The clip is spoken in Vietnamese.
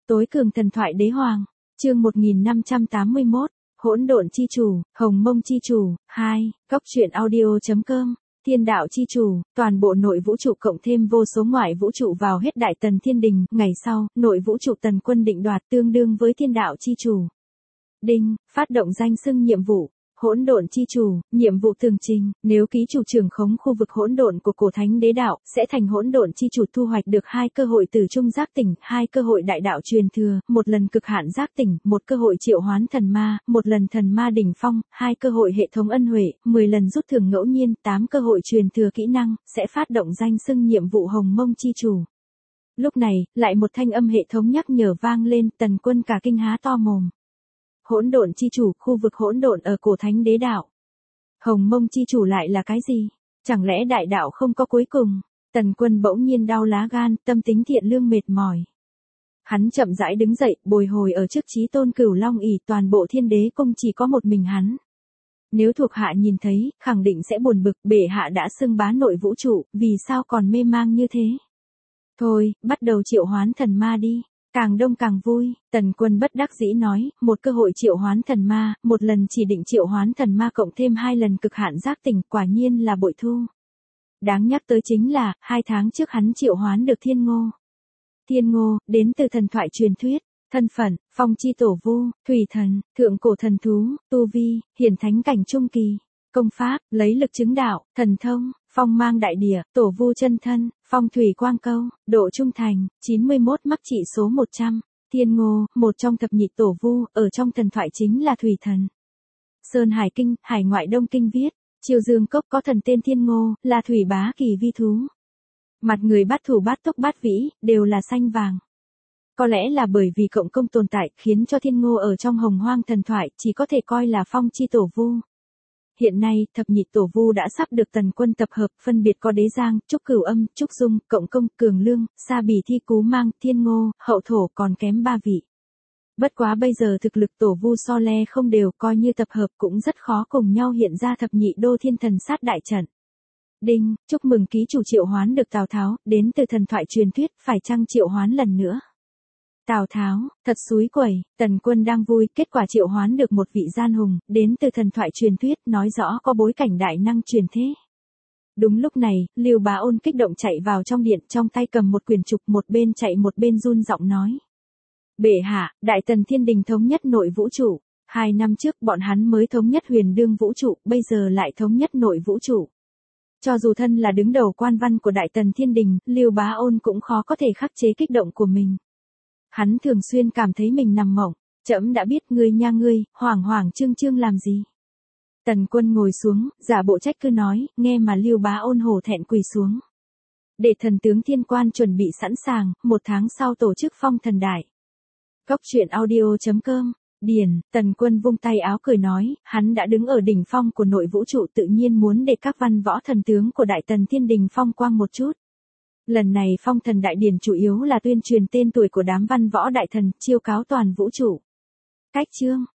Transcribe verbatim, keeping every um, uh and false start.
Tối cường thần thoại đế hoàng, chương một nghìn năm trăm tám mươi mốt, hỗn độn chi chủ, hồng mông chi chủ, hai, góc truyện audio chấm com, thiên đạo chi chủ, toàn bộ nội vũ trụ cộng thêm vô số ngoại vũ trụ vào hết đại tần thiên đình, ngày sau, nội vũ trụ tần quân định đoạt tương đương với thiên đạo chi chủ. Đinh, phát động danh xưng nhiệm vụ. Hỗn độn chi chủ, nhiệm vụ tường trình, nếu ký chủ trưởng khống khu vực hỗn độn của cổ thánh đế đạo, sẽ thành hỗn độn chi chủ thu hoạch được hai cơ hội từ trung giác tỉnh, hai cơ hội đại đạo truyền thừa, một lần cực hạn giác tỉnh, một cơ hội triệu hoán thần ma, một lần thần ma đỉnh phong, hai cơ hội hệ thống ân huệ, mười lần rút thưởng ngẫu nhiên, tám cơ hội truyền thừa kỹ năng, sẽ phát động danh xưng nhiệm vụ hồng mông chi chủ. Lúc này, lại một thanh âm hệ thống nhắc nhở vang lên, tần quân cả kinh há to mồm. Hỗn độn chi chủ, khu vực hỗn độn ở cổ thánh đế đạo. Hồng mông chi chủ lại là cái gì? Chẳng lẽ đại đạo không có cuối cùng? Tần quân bỗng nhiên đau lá gan, tâm tính thiện lương mệt mỏi. Hắn chậm rãi đứng dậy, bồi hồi ở trước chí tôn cửu long ỷ, toàn bộ thiên đế cung chỉ có một mình hắn. Nếu thuộc hạ nhìn thấy, khẳng định sẽ buồn bực, bệ hạ đã xưng bá nội vũ trụ, vì sao còn mê mang như thế? Thôi, bắt đầu triệu hoán thần ma đi. Càng đông càng vui, tần quân bất đắc dĩ nói, một cơ hội triệu hoán thần ma, một lần chỉ định triệu hoán thần ma cộng thêm hai lần cực hạn giác tỉnh, quả nhiên là bội thu. Đáng nhắc tới chính là, hai tháng trước hắn triệu hoán được thiên ngô. Thiên ngô, đến từ thần thoại truyền thuyết, thân phận, phong chi tổ vu, thủy thần, thượng cổ thần thú, tu vi, hiển thánh cảnh trung kỳ. Công pháp, lấy lực chứng đạo, thần thông, phong mang đại địa, tổ vu chân thân, phong thủy quang câu, độ trung thành, chín mươi mốt mắc trị số một trăm. Thiên ngô, một trong thập nhị tổ vu, ở trong thần thoại chính là thủy thần. Sơn Hải Kinh, Hải Ngoại Đông Kinh viết, Chiêu Dương Cốc có thần tên Thiên Ngô, là thủy bá kỳ vi thú. Mặt người bát thủ bát tốc bát vĩ, đều là xanh vàng. Có lẽ là bởi vì cộng công tồn tại, khiến cho Thiên Ngô ở trong hồng hoang thần thoại, chỉ có thể coi là phong chi tổ vu. Hiện nay, thập nhị tổ vu đã sắp được tần quân tập hợp, phân biệt có Đế Giang, Trúc Cửu Âm, Trúc Dung, Cộng Công, Cường Lương, Sa Bì Thi Cú Mang, Thiên Ngô, Hậu Thổ còn kém ba vị. Bất quá bây giờ thực lực tổ vu so le không đều, coi như tập hợp cũng rất khó cùng nhau hiện ra thập nhị đô thiên thần sát đại trận. Đinh, chúc mừng ký chủ triệu hoán được Tào Tháo, đến từ thần thoại truyền thuyết, phải chăng triệu hoán lần nữa? Tào Tháo, thật xúi quẩy, tần quân đang vui, kết quả triệu hoán được một vị gian hùng, đến từ thần thoại truyền thuyết, nói rõ có bối cảnh đại năng truyền thế. Đúng lúc này, Lưu Bá Ôn kích động chạy vào trong điện, trong tay cầm một quyển trục, một bên chạy một bên run giọng nói. Bệ hạ, đại tần thiên đình thống nhất nội vũ trụ, hai năm trước bọn hắn mới thống nhất huyền đương vũ trụ, bây giờ lại thống nhất nội vũ trụ. Cho dù thân là đứng đầu quan văn của đại tần thiên đình, Lưu Bá Ôn cũng khó có thể khắc chế kích động của mình. Hắn thường xuyên cảm thấy mình nằm mộng, trẫm đã biết ngươi nha ngươi, hoảng hoảng trương trương làm gì. Tần quân ngồi xuống, giả bộ trách cứ nói, nghe mà Lưu Bá Ôn hổ thẹn quỳ xuống. Để thần tướng thiên quan chuẩn bị sẵn sàng, một tháng sau tổ chức phong thần đại. Góc truyện audio chấm com, điền, tần quân vung tay áo cười nói, hắn đã đứng ở đỉnh phong của nội vũ trụ tự nhiên muốn để các văn võ thần tướng của đại tần thiên đình phong quang một chút. Lần này phong thần đại điển chủ yếu là tuyên truyền tên tuổi của đám văn võ đại thần, chiêu cáo toàn vũ trụ. Cách chương,